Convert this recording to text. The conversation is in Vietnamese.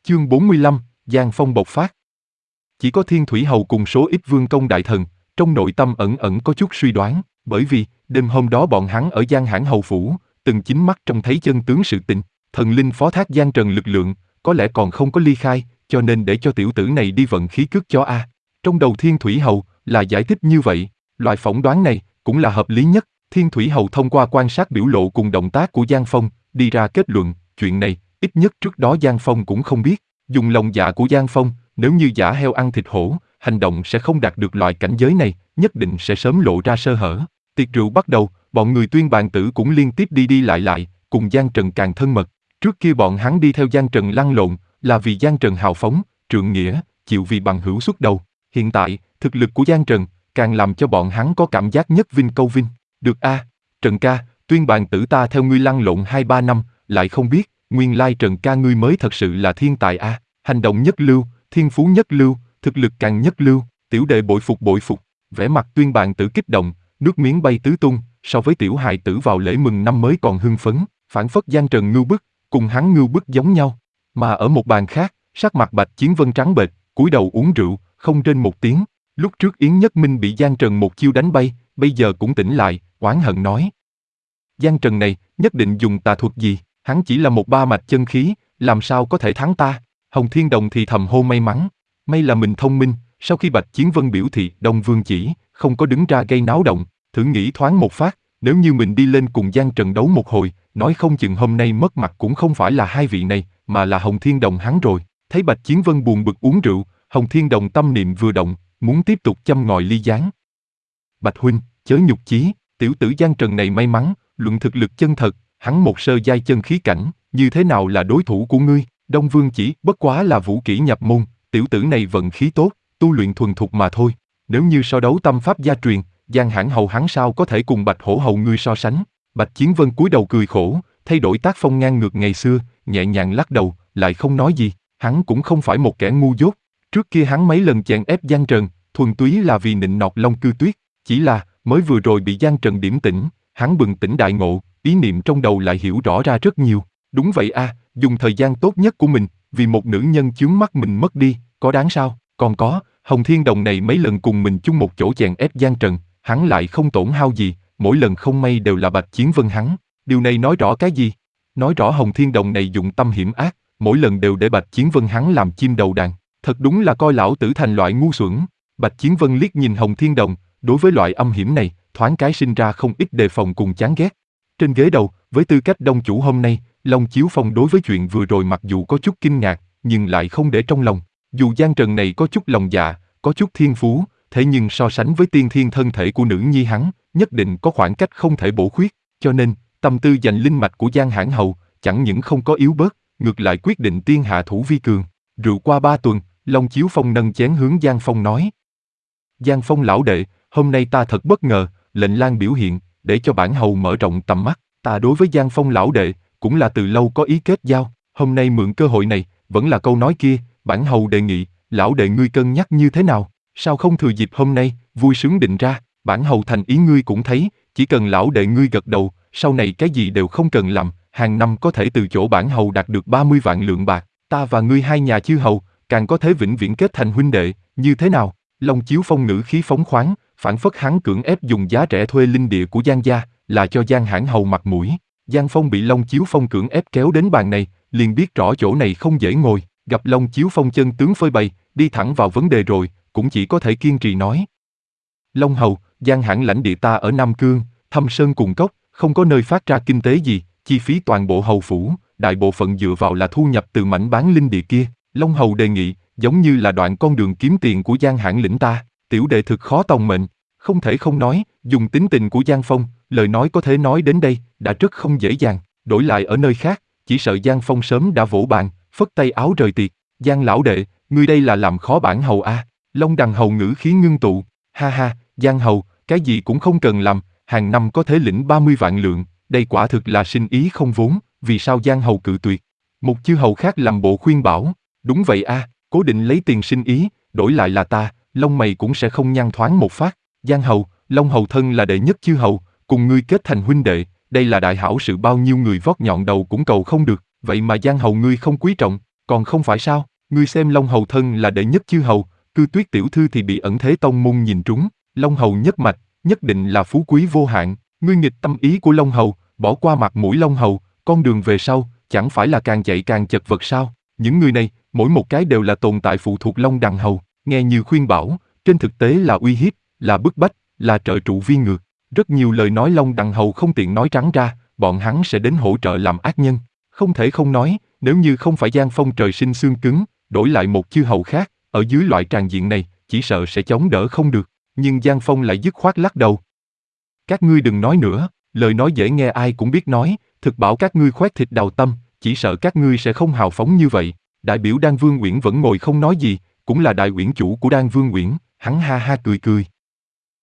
Chương 45, Giang Phong bộc phát. Chỉ có Thiên Thủy Hầu cùng số ít vương công đại thần, trong nội tâm ẩn ẩn có chút suy đoán, bởi vì, đêm hôm đó bọn hắn ở Giang Hãn Hầu Phủ, từng chính mắt trông thấy chân tướng sự tình, thần linh phó thác Giang Trần lực lượng, có lẽ còn không có ly khai, cho nên để cho tiểu tử này đi vận khí cước cho a. Trong đầu Thiên Thủy Hầu, là giải thích như vậy, loại phỏng đoán này, cũng là hợp lý nhất. Thiên Thủy Hầu thông qua quan sát biểu lộ cùng động tác của Giang Phong, đi ra kết luận, chuyện này, ít nhất trước đó Giang Phong cũng không biết. Dùng lòng dạ của Giang Phong, nếu như giả heo ăn thịt hổ, hành động sẽ không đạt được loại cảnh giới này, nhất định sẽ sớm lộ ra sơ hở. Tiệc rượu bắt đầu, bọn người Tuyên Bàn Tử cũng liên tiếp đi đi lại, cùng Giang Trần càng thân mật. Trước kia bọn hắn đi theo Giang Trần lăn lộn, là vì Giang Trần hào phóng, trượng nghĩa, chịu vì bằng hữu xuất đầu. Hiện tại, thực lực của Giang Trần, càng làm cho bọn hắn có cảm giác nhất vinh câu vinh. Được a, Trần ca, Tuyên Bàn Tử ta theo ngươi lăn lộn 2-3 năm, lại không biết, nguyên lai Trần ca ngươi mới thật sự là thiên tài a, hành động nhất lưu, thiên phú nhất lưu, thực lực càng nhất lưu, tiểu đệ bội phục. Vẻ mặt Tuyên Bàn Tử kích động, nước miếng bay tứ tung, so với tiểu hài tử vào lễ mừng năm mới còn hưng phấn, phảng phất Giang Trần ngưu bức, cùng hắn ngưu bức giống nhau. Mà ở một bàn khác, sắc mặt Bạch Chiến Vân trắng bệch, cúi đầu uống rượu, không rên một tiếng. Lúc trước Yến Nhất Minh bị Giang Trần một chiêu đánh bay, bây giờ cũng tỉnh lại, oán hận nói: Giang Trần này, nhất định dùng tà thuật gì, hắn chỉ là một ba mạch chân khí, làm sao có thể thắng ta? Hồng Thiên Đồng thì thầm hô may mắn, may là mình thông minh. Sau khi Bạch Chiến Vân biểu thị Đông Vương chỉ, không có đứng ra gây náo động, thử nghĩ thoáng một phát, nếu như mình đi lên cùng Giang Trần đấu một hồi, nói không chừng hôm nay mất mặt cũng không phải là hai vị này, mà là Hồng Thiên Đồng hắn rồi. Thấy Bạch Chiến Vân buồn bực uống rượu, Hồng Thiên Đồng tâm niệm vừa động, muốn tiếp tục châm ngòi ly gián. Bạch huynh, chớ nhục chí, tiểu tử Giang Trần này may mắn, luận thực lực chân thật, hắn một sơ giai chân khí cảnh, như thế nào là đối thủ của ngươi? Đông Vương chỉ bất quá là vũ kỹ nhập môn, tiểu tử này vận khí tốt, tu luyện thuần thục mà thôi. Nếu như so đấu tâm pháp gia truyền, Giang Hãn Hầu hắn sao có thể cùng Bạch Hổ Hầu ngươi so sánh? Bạch Chiến Vân cúi đầu cười khổ, thay đổi tác phong ngang ngược ngày xưa, nhẹ nhàng lắc đầu, lại không nói gì. Hắn cũng không phải một kẻ ngu dốt. Trước kia hắn mấy lần chèn ép Giang Trần, thuần túy là vì nịnh nọt Long Cư Tuyết. Chỉ là, mới vừa rồi bị Giang Trần điểm tỉnh, hắn bừng tỉnh đại ngộ, ý niệm trong đầu lại hiểu rõ ra rất nhiều. Đúng vậy a, dùng thời gian tốt nhất của mình, vì một nữ nhân chướng mắt mình mất đi, có đáng sao? Còn có, Hồng Thiên Đồng này mấy lần cùng mình chung một chỗ chèn ép Giang Trần, hắn lại không tổn hao gì, mỗi lần không may đều là Bạch Chiến Vân hắn. Điều này nói rõ cái gì? Nói rõ Hồng Thiên Đồng này dụng tâm hiểm ác, mỗi lần đều để Bạch Chiến Vân hắn làm chim đầu đàn. Thật đúng là coi lão tử thành loại ngu xuẩn. Bạch Chiến Vân liếc nhìn Hồng Thiên Đồng, đối với loại âm hiểm này, thoáng cái sinh ra không ít đề phòng cùng chán ghét. Trên ghế đầu, với tư cách đông chủ hôm nay, Long Chiếu Phong đối với chuyện vừa rồi mặc dù có chút kinh ngạc, nhưng lại không để trong lòng. Dù Giang Trần này có chút lòng dạ, có chút thiên phú, thế nhưng so sánh với tiên thiên thân thể của nữ nhi hắn, nhất định có khoảng cách không thể bổ khuyết, cho nên, tâm tư dành linh mạch của Giang Hãn Hầu, chẳng những không có yếu bớt, ngược lại quyết định tiên hạ thủ vi cường. Rượu qua 3 tuần, Long Chiếu Phong nâng chén hướng Giang Phong nói: Giang Phong lão đệ, hôm nay ta thật bất ngờ, lệnh lang biểu hiện, để cho bản hầu mở rộng tầm mắt. Ta đối với Giang Phong lão đệ, cũng là từ lâu có ý kết giao, hôm nay mượn cơ hội này, vẫn là câu nói kia, bản hầu đề nghị, lão đệ ngươi cân nhắc như thế nào? Sao không thừa dịp hôm nay, vui sướng định ra, bản hầu thành ý ngươi cũng thấy, chỉ cần lão đệ ngươi gật đầu, sau này cái gì đều không cần làm, hàng năm có thể từ chỗ bản hầu đạt được 30 vạn lượng bạc, ta và ngươi hai nhà chư hầu, càng có thể vĩnh viễn kết thành huynh đệ, như thế nào? Long Chiếu Phong ngữ khí phóng khoáng, phản phất hắn cưỡng ép dùng giá rẻ thuê linh địa của Giang gia, là cho Giang Hãn Hầu mặt mũi. Giang Phong bị Long Chiếu Phong cưỡng ép kéo đến bàn này, liền biết rõ chỗ này không dễ ngồi, gặp Long Chiếu Phong chân tướng phơi bày, đi thẳng vào vấn đề rồi, cũng chỉ có thể kiên trì nói. Long Hầu, Giang Hãn lãnh địa ta ở Nam Cương, thâm sơn cùng cốc, không có nơi phát ra kinh tế gì, chi phí toàn bộ hầu phủ, đại bộ phận dựa vào là thu nhập từ mảnh bán linh địa kia. Long Hầu đề nghị, giống như là đoạn con đường kiếm tiền của Giang Hãn lĩnh ta, tiểu đệ thực khó tòng mệnh, không thể không nói, dùng tính tình của Giang Phong, lời nói có thể nói đến đây, đã rất không dễ dàng, đổi lại ở nơi khác, chỉ sợ Giang Phong sớm đã vỗ bàn, phất tay áo rời tiệc. Giang lão đệ, ngươi đây là làm khó bản hầu a? Long Đằng hầu ngữ khí ngưng tụ, ha ha, Giang hầu, cái gì cũng không cần làm, hàng năm có thể lĩnh 30 vạn lượng, đây quả thực là sinh ý không vốn, vì sao Giang hầu cự tuyệt? Một chư hầu khác làm bộ khuyên bảo, đúng vậy a, cố định lấy tiền sinh ý, đổi lại là ta, lông mày cũng sẽ không nhăn thoáng một phát. Giang hầu, Long hầu thân là đệ nhất chư hầu, cùng ngươi kết thành huynh đệ, đây là đại hảo sự bao nhiêu người vót nhọn đầu cũng cầu không được, vậy mà Giang hầu ngươi không quý trọng. Còn không phải sao, ngươi xem Long Hầu thân là đệ nhất chư hầu, Cư Tuyết tiểu thư thì bị Ẩn Thế Tông môn nhìn trúng, Long Hầu nhất mạch, nhất định là phú quý vô hạn, ngươi nghịch tâm ý của Long Hầu, bỏ qua mặt mũi Long Hầu, con đường về sau, chẳng phải là càng chạy càng chật vật sao? Những người này, mỗi một cái đều là tồn tại phụ thuộc Long Đằng Hầu, nghe như khuyên bảo, trên thực tế là uy hiếp, là bức bách, là trợ trụ vi ngược. Rất nhiều lời nói Long Đằng Hầu không tiện nói trắng ra, bọn hắn sẽ đến hỗ trợ làm ác nhân. Không thể không nói, nếu như không phải Giang Phong trời sinh xương cứng, đổi lại một chư hầu khác, ở dưới loại tràng diện này, chỉ sợ sẽ chống đỡ không được. Nhưng Giang Phong lại dứt khoát lắc đầu. Các ngươi đừng nói nữa, lời nói dễ nghe ai cũng biết nói, thực bảo các ngươi khoét thịt đào tâm, chỉ sợ các ngươi sẽ không hào phóng như vậy. Đại biểu Đan Vương Uyển vẫn ngồi không nói gì, cũng là đại uyển chủ của Đan Vương Uyển, hắn ha ha cười cười.